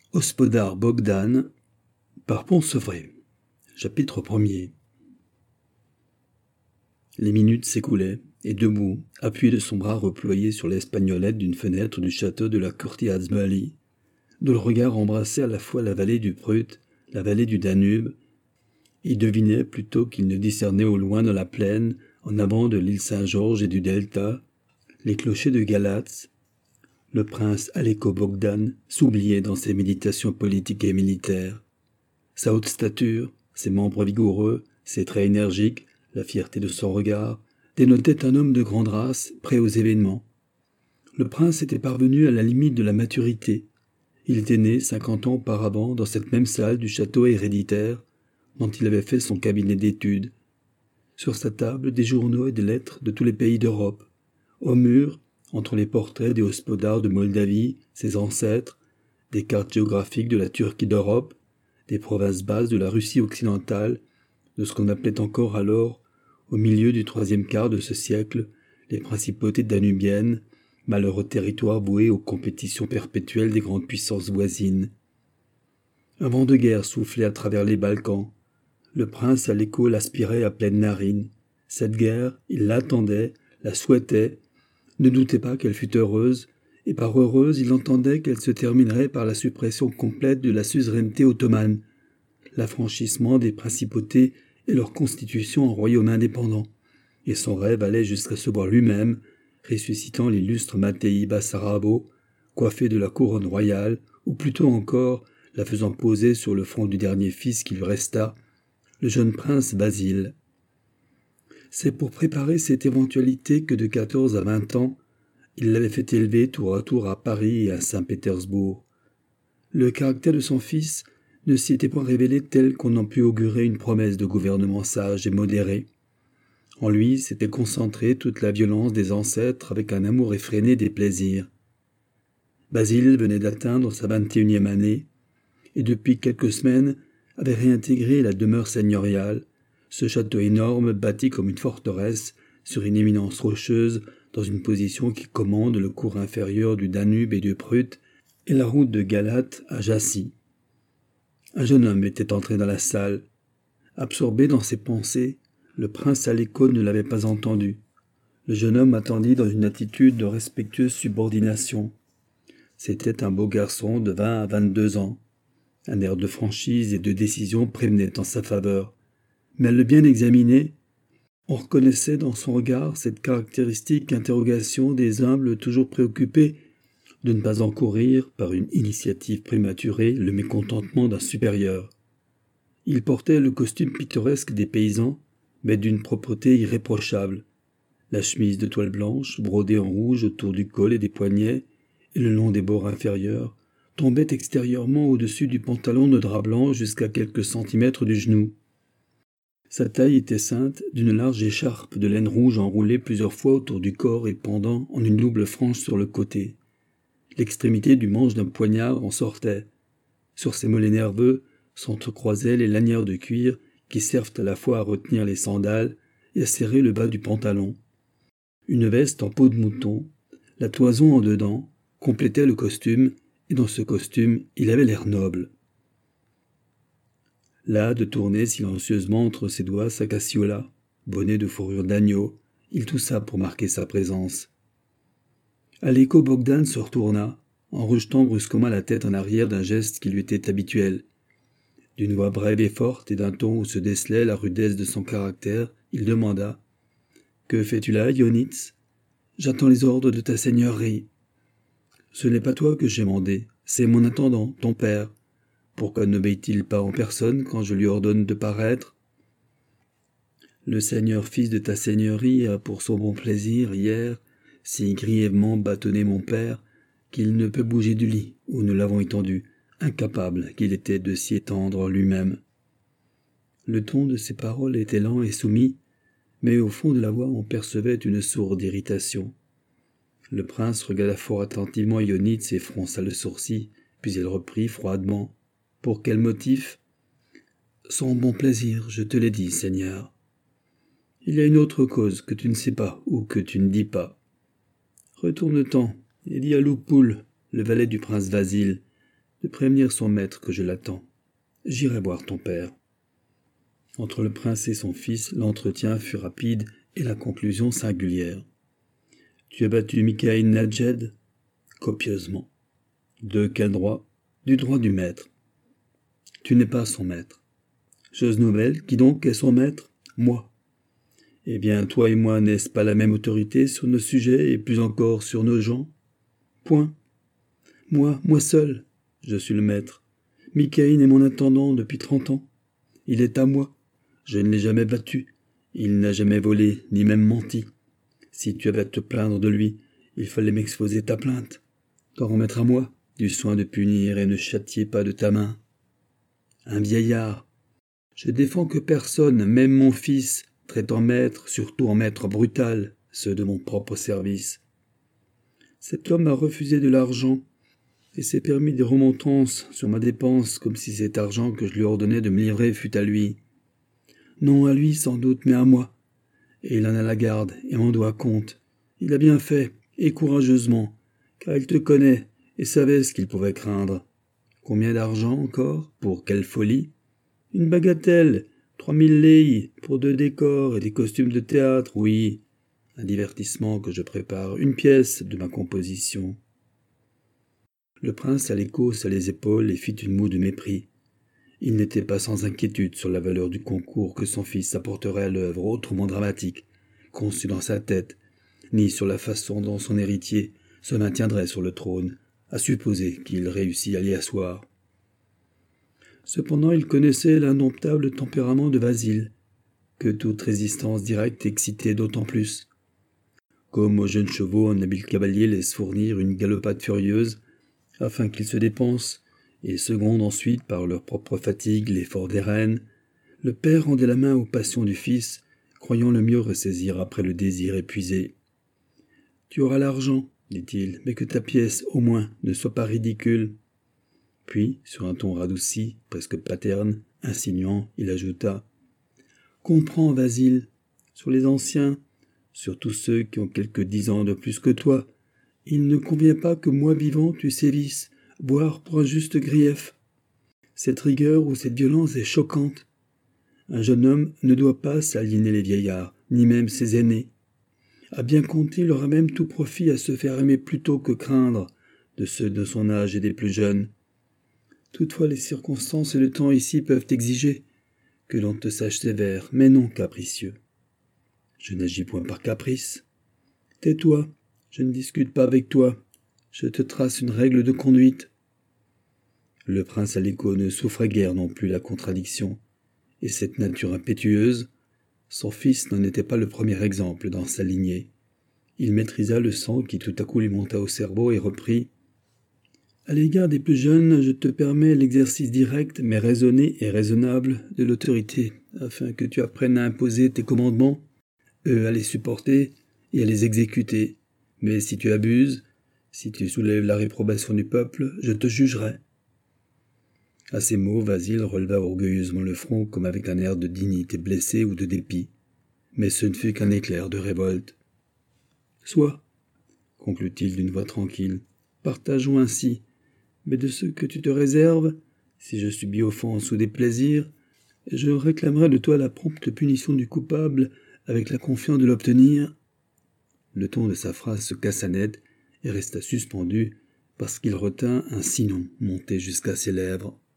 Hospodar Bogdan par Pont-Sevré. Chapitre 1er. Les minutes s'écoulaient, et debout, appuyé de son bras reployé sur l'espagnolette d'une fenêtre du château de la Curtiaz-Bali, dont le regard embrassait à la fois la vallée du Prut, la vallée du Danube, il devinait plutôt qu'il ne discernait au loin dans la plaine, en avant de l'île Saint-Georges et du delta, les clochers de Galatz. Le prince Alecko Bogdan s'oubliait dans ses méditations politiques et militaires. Sa haute stature, ses membres vigoureux, ses traits énergiques, la fierté de son regard, dénotaient un homme de grande race, prêt aux événements. Le prince était parvenu à la limite de la maturité. Il était né 50 ans auparavant dans cette même salle du château héréditaire dont il avait fait son cabinet d'études. Sur sa table, des journaux et des lettres de tous les pays d'Europe. Au mur, entre les portraits des hospodars de Moldavie, ses ancêtres, des cartes géographiques de la Turquie d'Europe, des provinces basses de la Russie occidentale, de ce qu'on appelait encore alors, au milieu du troisième quart de ce siècle, les principautés danubiennes, malheureux territoires voués aux compétitions perpétuelles des grandes puissances voisines. Un vent de guerre soufflait à travers les Balkans. Le prince Alecko l'aspirait à pleines narines. Cette guerre, il l'attendait, la souhaitait, ne doutait pas qu'elle fût heureuse, et par heureuse il entendait qu'elle se terminerait par la suppression complète de la suzeraineté ottomane, l'affranchissement des principautés et leur constitution en royaume indépendant, et son rêve allait jusqu'à se voir lui-même, ressuscitant l'illustre Matei Bassarabo, coiffé de la couronne royale, ou plutôt encore la faisant poser sur le front du dernier fils qui lui resta, le jeune prince Basile. C'est pour préparer cette éventualité que de 14 à 20 ans, il l'avait fait élever tour à tour à Paris et à Saint-Pétersbourg. Le caractère de son fils ne s'y était point révélé tel qu'on en put augurer une promesse de gouvernement sage et modéré. En lui s'était concentrée toute la violence des ancêtres avec un amour effréné des plaisirs. Basile venait d'atteindre sa 21e année, et depuis quelques semaines avait réintégré la demeure seigneuriale, ce château énorme bâti comme une forteresse sur une éminence rocheuse dans une position qui commande le cours inférieur du Danube et du Prut et la route de Galate à Jassy. Un jeune homme était entré dans la salle. Absorbé dans ses pensées, le prince Alecko ne l'avait pas entendu. Le jeune homme attendit dans une attitude de respectueuse subordination. C'était un beau garçon de 20 à 22 ans. Un air de franchise et de décision prévenait en sa faveur. Mais à le bien examiner, on reconnaissait dans son regard cette caractéristique interrogation des humbles toujours préoccupés de ne pas encourir, par une initiative prématurée, le mécontentement d'un supérieur. Il portait le costume pittoresque des paysans, mais d'une propreté irréprochable. La chemise de toile blanche, brodée en rouge autour du col et des poignets, et le long des bords inférieurs, tombait extérieurement au-dessus du pantalon de drap blanc jusqu'à quelques centimètres du genou. Sa taille était ceinte d'une large écharpe de laine rouge enroulée plusieurs fois autour du corps et pendant en une double frange sur le côté. L'extrémité du manche d'un poignard en sortait. Sur ses mollets nerveux s'entrecroisaient les lanières de cuir qui servent à la fois à retenir les sandales et à serrer le bas du pantalon. Une veste en peau de mouton, la toison en dedans, complétait le costume, et dans ce costume, il avait l'air noble. L'âde tournait silencieusement entre ses doigts sa cassiola, bonnet de fourrure d'agneau. Il toussa pour marquer sa présence. Alecko Bogdan se retourna, en rejetant brusquement la tête en arrière d'un geste qui lui était habituel. D'une voix brève et forte et d'un ton où se décelait la rudesse de son caractère, il demanda « Que fais-tu là, Ionitz ? J'attends les ordres de ta seigneurie. » « Ce n'est pas toi que j'ai mandé, c'est mon intendant, ton père. Pourquoi n'obéit-il pas en personne quand je lui ordonne de paraître ? Le seigneur fils de ta seigneurie a pour son bon plaisir, hier, si grièvement bâtonné mon père, qu'il ne peut bouger du lit où nous l'avons étendu, incapable qu'il était de s'y étendre lui-même. » Le ton de ses paroles était lent et soumis, mais au fond de la voix on percevait une sourde irritation. Le prince regarda fort attentivement Ionitz et fronça le sourcil, puis il reprit froidement. « Pour quel motif ? » ?»« Son bon plaisir, je te l'ai dit, Seigneur. »« Il y a une autre cause que tu ne sais pas ou que tu ne dis pas. Retourne-t'en et dis à Loupoul, le valet du prince Vasile, de prévenir son maître que je l'attends. J'irai voir ton père. » Entre le prince et son fils, l'entretien fut rapide et la conclusion singulière. « Tu as battu Mikaïl Nadjed ?»« Copieusement. »« De quel droit ? » ?»« Du droit du maître. »« Tu n'es pas son maître. »« Chose nouvelle, qui donc est son maître ? » ?»« Moi. »« Eh bien, toi et moi, n'est-ce pas la même autorité sur nos sujets et plus encore sur nos gens ? » ?»« Point. »« Moi seul, je suis le maître. Mikaïl est mon intendant depuis 30 ans. Il est à moi. Je ne l'ai jamais battu. Il n'a jamais volé, ni même menti. Si tu avais à te plaindre de lui, il fallait m'exposer ta plainte. T'en remettre à moi, du soin de punir et ne châtier pas de ta main. Un vieillard. Je défends que personne, même mon fils, traite en maître, surtout en maître brutal, ceux de mon propre service. Cet homme m'a refusé de l'argent et s'est permis des remontrances sur ma dépense comme si cet argent que je lui ordonnais de me livrer fût à lui. Non à lui sans doute, mais à moi. Et il en a la garde et m'en doit compte. Il a bien fait, et courageusement, car il te connaît et savait ce qu'il pouvait craindre. Combien d'argent encore ? Pour quelle folie ? Une bagatelle, 3000 lei pour 2 décors et des costumes de théâtre, oui. Un divertissement que je prépare, une pièce de ma composition. Le prince à l'écho sur les épaules et fit une moue de mépris. Il n'était pas sans inquiétude sur la valeur du concours que son fils apporterait à l'œuvre autrement dramatique, conçue dans sa tête, ni sur la façon dont son héritier se maintiendrait sur le trône, à supposer qu'il réussit à l'y asseoir. Cependant, il connaissait l'indomptable tempérament de Vasile, que toute résistance directe excitait d'autant plus. Comme aux jeunes chevaux, un habile cavalier laisse fournir une galopade furieuse, afin qu'ils se dépensent, et secondent ensuite par leur propre fatigue l'effort des rênes, le père rendait la main aux passions du fils, croyant le mieux ressaisir après le désir épuisé. « Tu auras l'argent, dit-il, mais que ta pièce, au moins, ne soit pas ridicule. » Puis, sur un ton radouci, presque paterne, insinuant, il ajouta « Comprends, Vasile, sur les anciens, sur tous ceux qui ont quelques 10 ans de plus que toi, il ne convient pas que moi vivant tu sévisses, voire pour un juste grief. Cette rigueur ou cette violence est choquante. Un jeune homme ne doit pas s'aliéner les vieillards, ni même ses aînés. À bien compter, il aura même tout profit à se faire aimer plutôt que craindre de ceux de son âge et des plus jeunes. Toutefois, les circonstances et le temps ici peuvent exiger que l'on te sache sévère, mais non capricieux. Je n'agis point par caprice. Tais-toi, je ne discute pas avec toi. Je te trace une règle de conduite. » Le prince à l'écho ne souffrait guère non plus la contradiction, et cette nature impétueuse, son fils n'en était pas le premier exemple dans sa lignée. Il maîtrisa le sang qui tout à coup lui monta au cerveau et reprit « À l'égard des plus jeunes, je te permets l'exercice direct, mais raisonné et raisonnable, de l'autorité, afin que tu apprennes à imposer tes commandements, eux à les supporter et à les exécuter. Mais si tu abuses, si tu soulèves la réprobation du peuple, je te jugerai. » À ces mots, Vasile releva orgueilleusement le front comme avec un air de dignité blessée ou de dépit. Mais ce ne fut qu'un éclair de révolte. « Soit, conclut-il d'une voix tranquille, partageons ainsi, mais de ce que tu te réserves, si je subis offense ou déplaisir, je réclamerai de toi la prompte punition du coupable avec la confiance de l'obtenir. » Le ton de sa phrase se cassa net et resta suspendu parce qu'il retint un sinon monté jusqu'à ses lèvres.